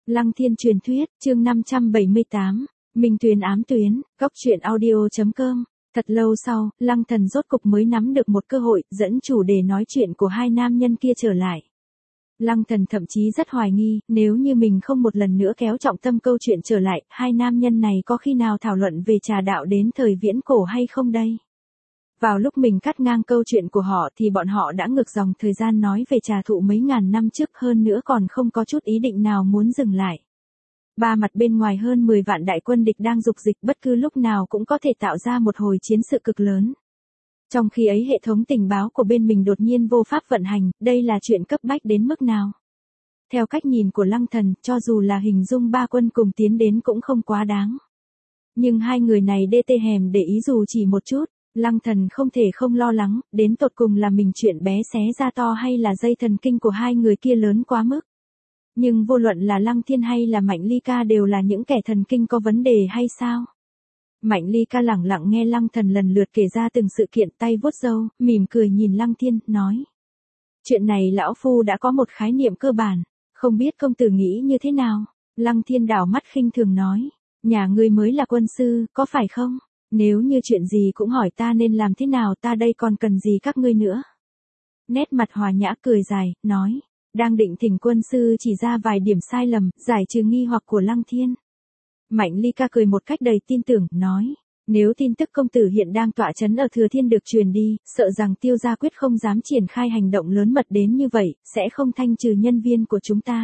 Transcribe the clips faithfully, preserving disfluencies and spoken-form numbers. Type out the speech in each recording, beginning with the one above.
Lăng Thiên truyền thuyết, chương năm trăm bảy mươi tám, Minh Tuyền ám tuyến, góc truyện audio.com. Thật lâu sau, Lăng Thần rốt cục mới nắm được một cơ hội, dẫn chủ đề nói chuyện của hai nam nhân kia trở lại. Lăng Thần thậm chí rất hoài nghi, nếu như mình không một lần nữa kéo trọng tâm câu chuyện trở lại, hai nam nhân này có khi nào thảo luận về trà đạo đến thời viễn cổ hay không đây? Vào lúc mình cắt ngang câu chuyện của họ thì bọn họ đã ngược dòng thời gian nói về trà thụ mấy ngàn năm trước, hơn nữa còn không có chút ý định nào muốn dừng lại. Ba mặt bên ngoài hơn mười vạn đại quân địch đang dục dịch, bất cứ lúc nào cũng có thể tạo ra một hồi chiến sự cực lớn. Trong khi ấy hệ thống tình báo của bên mình đột nhiên vô pháp vận hành, đây là chuyện cấp bách đến mức nào? Theo cách nhìn của Lăng Thần, cho dù là hình dung ba quân cùng tiến đến cũng không quá đáng. Nhưng hai người này đê tê hèm để ý dù chỉ một chút. Lăng Thần không thể không lo lắng, đến tột cùng là mình chuyện bé xé ra to hay là dây thần kinh của hai người kia lớn quá mức. Nhưng vô luận là Lăng Thiên hay là Mạnh Ly Ca đều là những kẻ thần kinh có vấn đề hay sao? Mạnh Ly Ca lẳng lặng nghe Lăng Thần lần lượt kể ra từng sự kiện, tay vuốt râu, mỉm cười nhìn Lăng Thiên, nói. Chuyện này lão phu đã có một khái niệm cơ bản, không biết công tử nghĩ như thế nào? Lăng Thiên đảo mắt khinh thường nói, nhà ngươi mới là quân sư, có phải không? Nếu như chuyện gì cũng hỏi ta nên làm thế nào, ta đây còn cần gì các ngươi nữa. Nét mặt hòa nhã cười dài, nói, đang định thỉnh quân sư chỉ ra vài điểm sai lầm, giải trừ nghi hoặc của Lăng Thiên. Mạnh Ly Ca cười một cách đầy tin tưởng, nói, nếu tin tức công tử hiện đang tọa trấn ở Thừa Thiên được truyền đi, sợ rằng Tiêu gia quyết không dám triển khai hành động lớn mật đến như vậy, sẽ không thanh trừ nhân viên của chúng ta.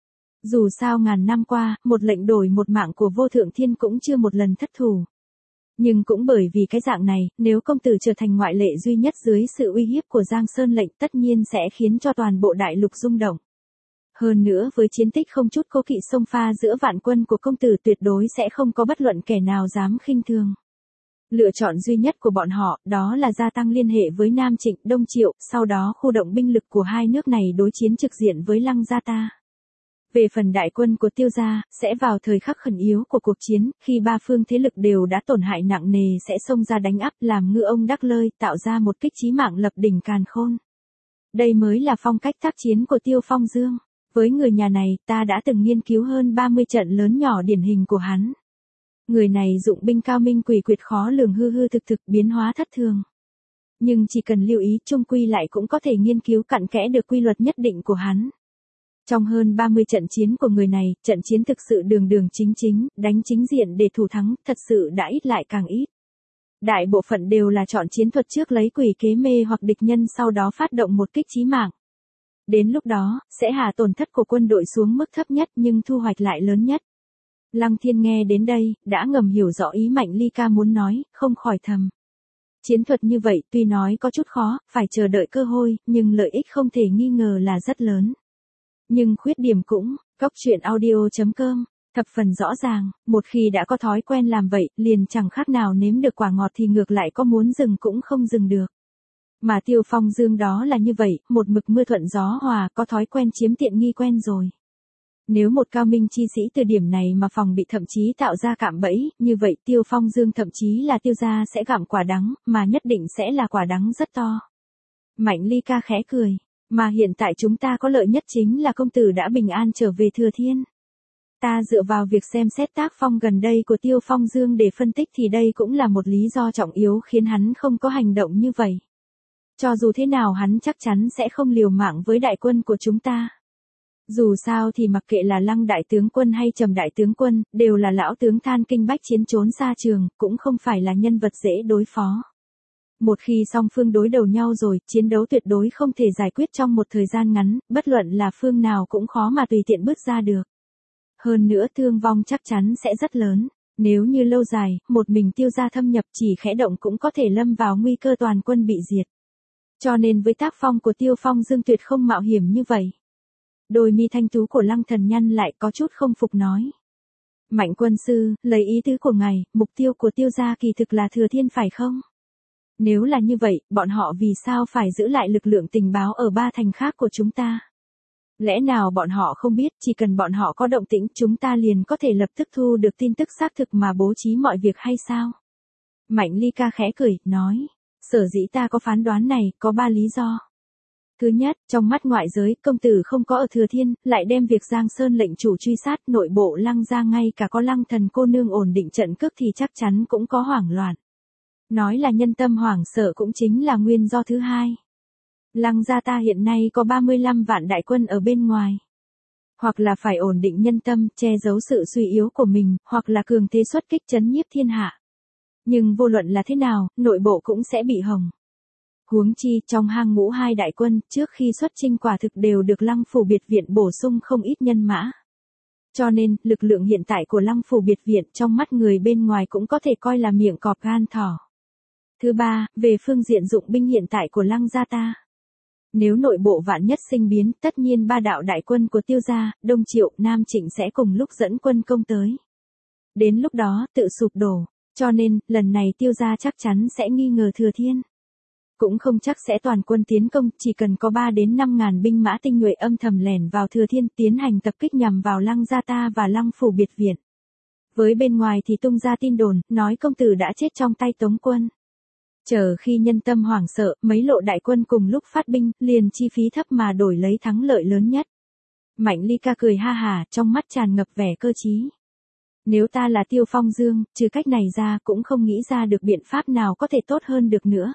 Dù sao ngàn năm qua, một lệnh đổi một mạng của Vô Thượng Thiên cũng chưa một lần thất thủ. Nhưng cũng bởi vì cái dạng này, nếu công tử trở thành ngoại lệ duy nhất dưới sự uy hiếp của Giang Sơn lệnh, tất nhiên sẽ khiến cho toàn bộ đại lục rung động. Hơn nữa với chiến tích không chút cố kỵ xông pha giữa vạn quân của công tử, tuyệt đối sẽ không có bất luận kẻ nào dám khinh thường. Lựa chọn duy nhất của bọn họ, đó là gia tăng liên hệ với Nam Trịnh, Đông Triệu, sau đó khu động binh lực của hai nước này đối chiến trực diện với Lăng gia ta. Về phần đại quân của Tiêu gia, sẽ vào thời khắc khẩn yếu của cuộc chiến, khi ba phương thế lực đều đã tổn hại nặng nề sẽ xông ra đánh áp, làm ngư ông đắc lơi, tạo ra một kích chí mạng lập đỉnh càn khôn. Đây mới là phong cách tác chiến của Tiêu Phong Dương. Với người nhà này, ta đã từng nghiên cứu hơn ba mươi trận lớn nhỏ điển hình của hắn. Người này dụng binh cao minh, quỷ quyệt khó lường, hư hư thực thực, biến hóa thất thường. Nhưng chỉ cần lưu ý, chung quy lại cũng có thể nghiên cứu cặn kẽ được quy luật nhất định của hắn. Trong hơn ba mươi trận chiến của người này, trận chiến thực sự đường đường chính chính, đánh chính diện để thủ thắng, thật sự đã ít lại càng ít. Đại bộ phận đều là chọn chiến thuật trước lấy quỷ kế mê hoặc địch nhân, sau đó phát động một kích chí mạng. Đến lúc đó, sẽ hạ tổn thất của quân đội xuống mức thấp nhất nhưng thu hoạch lại lớn nhất. Lăng Thiên nghe đến đây, đã ngầm hiểu rõ ý Mạnh Ly Ca muốn nói, không khỏi thầm. Chiến thuật như vậy tuy nói có chút khó, phải chờ đợi cơ hội, nhưng lợi ích không thể nghi ngờ là rất lớn. Nhưng khuyết điểm cũng, góc truyện audio.com, thập phần rõ ràng, một khi đã có thói quen làm vậy, liền chẳng khác nào nếm được quả ngọt thì ngược lại có muốn dừng cũng không dừng được. Mà Tiêu Phong Dương đó là như vậy, một mực mưa thuận gió hòa, có thói quen chiếm tiện nghi quen rồi. Nếu một cao minh chi sĩ từ điểm này mà phòng bị, thậm chí tạo ra cạm bẫy, như vậy Tiêu Phong Dương thậm chí là Tiêu gia sẽ gặm quả đắng, mà nhất định sẽ là quả đắng rất to. Mạnh Ly Ca khẽ cười. Mà hiện tại chúng ta có lợi nhất chính là công tử đã bình an trở về Thừa Thiên. Ta dựa vào việc xem xét tác phong gần đây của Tiêu Phong Dương để phân tích thì đây cũng là một lý do trọng yếu khiến hắn không có hành động như vậy. Cho dù thế nào hắn chắc chắn sẽ không liều mạng với đại quân của chúng ta. Dù sao thì mặc kệ là Lăng đại tướng quân hay Trầm đại tướng quân, đều là lão tướng than kinh bách chiến trốn xa trường, cũng không phải là nhân vật dễ đối phó. Một khi song phương đối đầu nhau rồi, chiến đấu tuyệt đối không thể giải quyết trong một thời gian ngắn, bất luận là phương nào cũng khó mà tùy tiện bước ra được. Hơn nữa thương vong chắc chắn sẽ rất lớn, nếu như lâu dài, một mình Tiêu gia thâm nhập chỉ khẽ động cũng có thể lâm vào nguy cơ toàn quân bị diệt. Cho nên với tác phong của Tiêu Phong Dương tuyệt không mạo hiểm như vậy. Đôi mi thanh tú của Lăng Thần nhăn lại, có chút không phục nói. Mạnh quân sư, lấy ý tứ của ngài, mục tiêu của Tiêu gia kỳ thực là Thừa Thiên phải không? Nếu là như vậy, bọn họ vì sao phải giữ lại lực lượng tình báo ở ba thành khác của chúng ta? Lẽ nào bọn họ không biết, chỉ cần bọn họ có động tĩnh, chúng ta liền có thể lập tức thu được tin tức xác thực mà bố trí mọi việc hay sao? Mạnh Ly Ca khẽ cười, nói, sở dĩ ta có phán đoán này, có ba lý do. Thứ nhất, trong mắt ngoại giới, công tử không có ở Thừa Thiên, lại đem việc Giang Sơn lệnh chủ truy sát, nội bộ Lăng gia ngay cả có Lăng Thần cô nương ổn định trận cước thì chắc chắn cũng có hoảng loạn. Nói là nhân tâm hoảng sợ cũng chính là nguyên do thứ hai. Lăng gia ta hiện nay có ba mươi lăm vạn đại quân ở bên ngoài. Hoặc là phải ổn định nhân tâm, che giấu sự suy yếu của mình, hoặc là cường thế xuất kích trấn nhiếp thiên hạ. Nhưng vô luận là thế nào, nội bộ cũng sẽ bị hỏng. Huống chi, trong hang ngũ hai đại quân, trước khi xuất chinh quả thực đều được Lăng phủ biệt viện bổ sung không ít nhân mã. Cho nên, lực lượng hiện tại của Lăng phủ biệt viện trong mắt người bên ngoài cũng có thể coi là miệng cọp gan thỏ. Thứ ba, về phương diện dụng binh hiện tại của Lăng gia ta. Nếu nội bộ vạn nhất sinh biến, tất nhiên ba đạo đại quân của Tiêu gia, Đông Triệu, Nam Trịnh sẽ cùng lúc dẫn quân công tới. Đến lúc đó, tự sụp đổ. Cho nên, lần này Tiêu gia chắc chắn sẽ nghi ngờ Thừa Thiên. Cũng không chắc sẽ toàn quân tiến công, chỉ cần có ba đến năm ngàn binh mã tinh nhuệ âm thầm lẻn vào Thừa Thiên tiến hành tập kích nhằm vào Lăng gia ta và Lăng phủ biệt viện. Với bên ngoài thì tung ra tin đồn, nói công tử đã chết trong tay Tống quân. Chờ khi nhân tâm hoảng sợ, mấy lộ đại quân cùng lúc phát binh, liền chi phí thấp mà đổi lấy thắng lợi lớn nhất. Mạnh Ly ca cười ha hà, trong mắt tràn ngập vẻ cơ trí. Nếu ta là Tiêu Phong Dương, trừ cách này ra cũng không nghĩ ra được biện pháp nào có thể tốt hơn được nữa.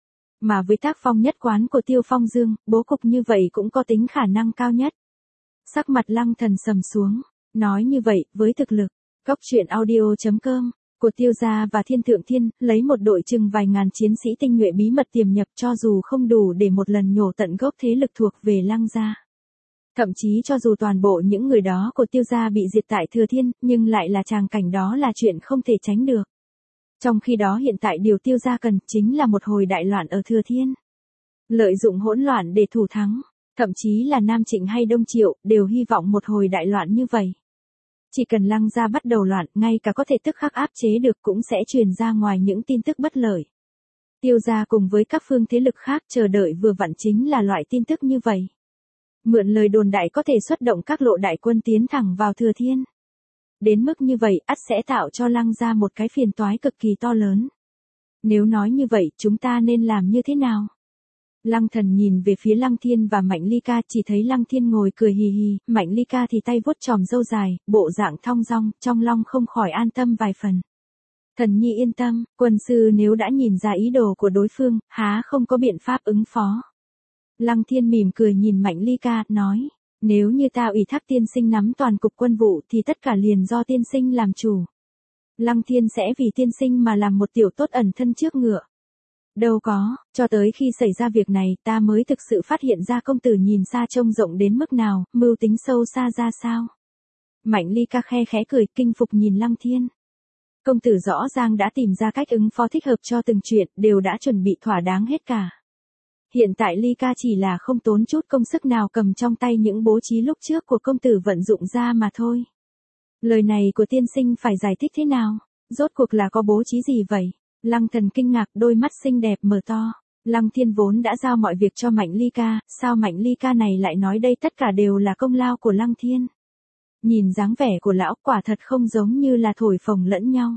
Mà với tác phong nhất quán của Tiêu Phong Dương, bố cục như vậy cũng có tính khả năng cao nhất. Sắc mặt Lăng Thần sầm xuống, nói như vậy, với thực lực, Cóc truyện audio chấm com, của Tiêu gia và Thiên Thượng Thiên, lấy một đội chừng vài ngàn chiến sĩ tinh nhuệ bí mật tiềm nhập cho dù không đủ để một lần nhổ tận gốc thế lực thuộc về Lăng gia. Thậm chí cho dù toàn bộ những người đó của Tiêu gia bị diệt tại Thừa Thiên, nhưng lại là tràng cảnh đó là chuyện không thể tránh được. Trong khi đó hiện tại điều Tiêu gia cần chính là một hồi đại loạn ở Thừa Thiên. Lợi dụng hỗn loạn để thủ thắng, thậm chí là Nam Trịnh hay Đông Triệu, đều hy vọng một hồi đại loạn như vậy. Chỉ cần Lăng gia bắt đầu loạn, ngay cả có thể tức khắc áp chế được cũng sẽ truyền ra ngoài những tin tức bất lợi. Tiêu gia cùng với các phương thế lực khác chờ đợi vừa vặn chính là loại tin tức như vậy. Mượn lời đồn đại có thể xuất động các lộ đại quân tiến thẳng vào Thừa Thiên. Đến mức như vậy, ắt sẽ tạo cho Lăng gia một cái phiền toái cực kỳ to lớn. Nếu nói như vậy, chúng ta nên làm như thế nào? Lăng Thần nhìn về phía Lăng Thiên và Mạnh Ly ca, chỉ thấy Lăng Thiên ngồi cười hì hì, Mạnh Ly ca thì tay vuốt chòm râu dài, bộ dạng thong dong, trong lòng không khỏi an tâm vài phần. Thần nhi yên tâm, quân sư nếu đã nhìn ra ý đồ của đối phương, há không có biện pháp ứng phó. Lăng Thiên mỉm cười nhìn Mạnh Ly ca, nói, nếu như ta ủy thác tiên sinh nắm toàn cục quân vụ thì tất cả liền do tiên sinh làm chủ. Lăng Thiên sẽ vì tiên sinh mà làm một tiểu tốt ẩn thân trước ngựa. Đâu có, cho tới khi xảy ra việc này ta mới thực sự phát hiện ra công tử nhìn xa trông rộng đến mức nào, mưu tính sâu xa ra sao. Mạnh Ly ca khe khẽ cười kinh phục nhìn Lăng Thiên. Công tử rõ ràng đã tìm ra cách ứng phó thích hợp cho từng chuyện, đều đã chuẩn bị thỏa đáng hết cả. Hiện tại Ly ca chỉ là không tốn chút công sức nào cầm trong tay những bố trí lúc trước của công tử vận dụng ra mà thôi. Lời này của tiên sinh phải giải thích thế nào? Rốt cuộc là có bố trí gì vậy? Lăng Thần kinh ngạc, đôi mắt xinh đẹp mở to. Lăng Thiên vốn đã giao mọi việc cho Mạnh Ly ca, sao Mạnh Ly ca này lại nói đây tất cả đều là công lao của Lăng Thiên? Nhìn dáng vẻ của lão quả thật không giống như là thổi phồng lẫn nhau.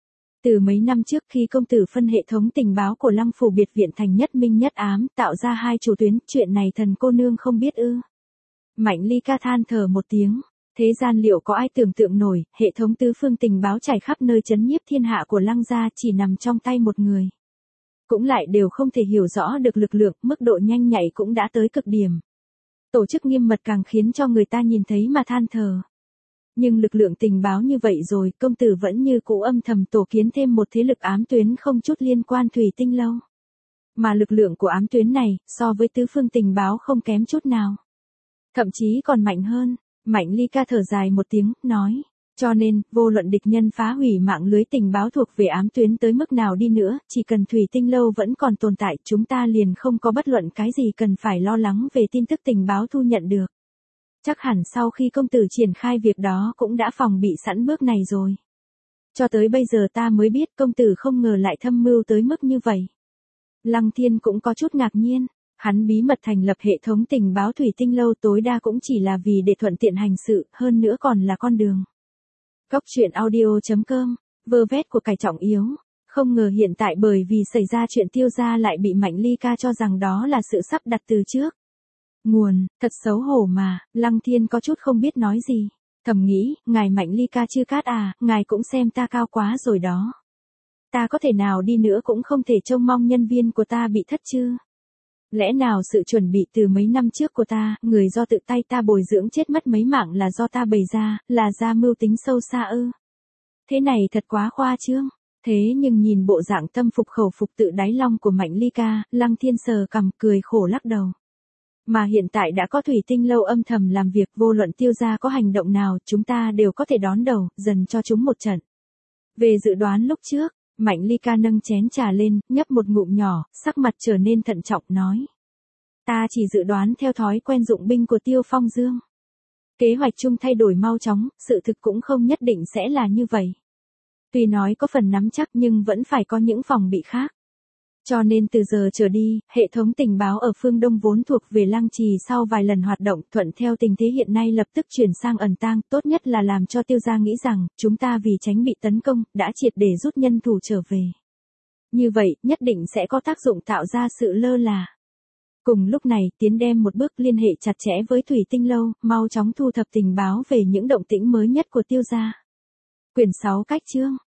Từ mấy năm trước khi công tử phân hệ thống tình báo của Lăng phủ biệt viện thành nhất minh nhất ám, tạo ra hai chủ tuyến, chuyện này thần cô nương không biết ư? Mạnh Ly ca than thở một tiếng. Thế gian liệu có ai tưởng tượng nổi, hệ thống tứ phương tình báo trải khắp nơi trấn nhiếp thiên hạ của Lăng gia chỉ nằm trong tay một người. Cũng lại đều không thể hiểu rõ được lực lượng, mức độ nhanh nhạy cũng đã tới cực điểm. Tổ chức nghiêm mật càng khiến cho người ta nhìn thấy mà than thở. Nhưng lực lượng tình báo như vậy rồi, công tử vẫn như cũ âm thầm tổ kiến thêm một thế lực ám tuyến không chút liên quan Thủy Tinh Lâu. Mà lực lượng của ám tuyến này, so với tứ phương tình báo không kém chút nào. Thậm chí còn mạnh hơn. Mạnh Ly ca thở dài một tiếng, nói, cho nên, vô luận địch nhân phá hủy mạng lưới tình báo thuộc về ám tuyến tới mức nào đi nữa, chỉ cần Thủy Tinh Lâu vẫn còn tồn tại, chúng ta liền không có bất luận cái gì cần phải lo lắng về tin tức tình báo thu nhận được. Chắc hẳn sau khi công tử triển khai việc đó cũng đã phòng bị sẵn bước này rồi. Cho tới bây giờ ta mới biết công tử không ngờ lại thâm mưu tới mức như vậy. Lăng Thiên cũng có chút ngạc nhiên. Hắn bí mật thành lập hệ thống tình báo Thủy Tinh Lâu tối đa cũng chỉ là vì để thuận tiện hành sự, hơn nữa còn là con đường. Cóc truyện audio chấm com, vơ vét của cải trọng yếu. Không ngờ hiện tại bởi vì xảy ra chuyện Tiêu gia lại bị Mạnh Ly ca cho rằng đó là sự sắp đặt từ trước. Nguồn, thật xấu hổ mà, Lăng Thiên có chút không biết nói gì. Thầm nghĩ, ngài Mạnh Ly ca chư cát à, ngài cũng xem ta cao quá rồi đó. Ta có thể nào đi nữa cũng không thể trông mong nhân viên của ta bị thất chứ. Lẽ nào sự chuẩn bị từ mấy năm trước của ta, người do tự tay ta bồi dưỡng chết mất mấy mạng là do ta bày ra, là ra mưu tính sâu xa ư? Thế này thật quá khoa trương. Thế nhưng nhìn bộ dạng tâm phục khẩu phục tự đáy lòng của Mạnh Ly ca, Lăng Thiên sờ cằm cười khổ lắc đầu. Mà hiện tại đã có Thủy Tinh Lâu âm thầm làm việc, vô luận Tiêu gia có hành động nào, chúng ta đều có thể đón đầu, dần cho chúng một trận. Về dự đoán lúc trước, Mạnh Ly ca nâng chén trà lên, nhấp một ngụm nhỏ, sắc mặt trở nên thận trọng nói. Ta chỉ dự đoán theo thói quen dụng binh của Tiêu Phong Dương. Kế hoạch chung thay đổi mau chóng, sự thực cũng không nhất định sẽ là như vậy. Tuy nói có phần nắm chắc nhưng vẫn phải có những phòng bị khác. Cho nên từ giờ trở đi, hệ thống tình báo ở phương Đông vốn thuộc về Lăng Trì sau vài lần hoạt động thuận theo tình thế hiện nay lập tức chuyển sang ẩn tang, tốt nhất là làm cho Tiêu gia nghĩ rằng, chúng ta vì tránh bị tấn công, đã triệt để rút nhân thủ trở về. Như vậy, nhất định sẽ có tác dụng tạo ra sự lơ là. Cùng lúc này, Tiến đem một bước liên hệ chặt chẽ với Thủy Tinh Lâu, mau chóng thu thập tình báo về những động tĩnh mới nhất của Tiêu gia. Quyển sáu cách chương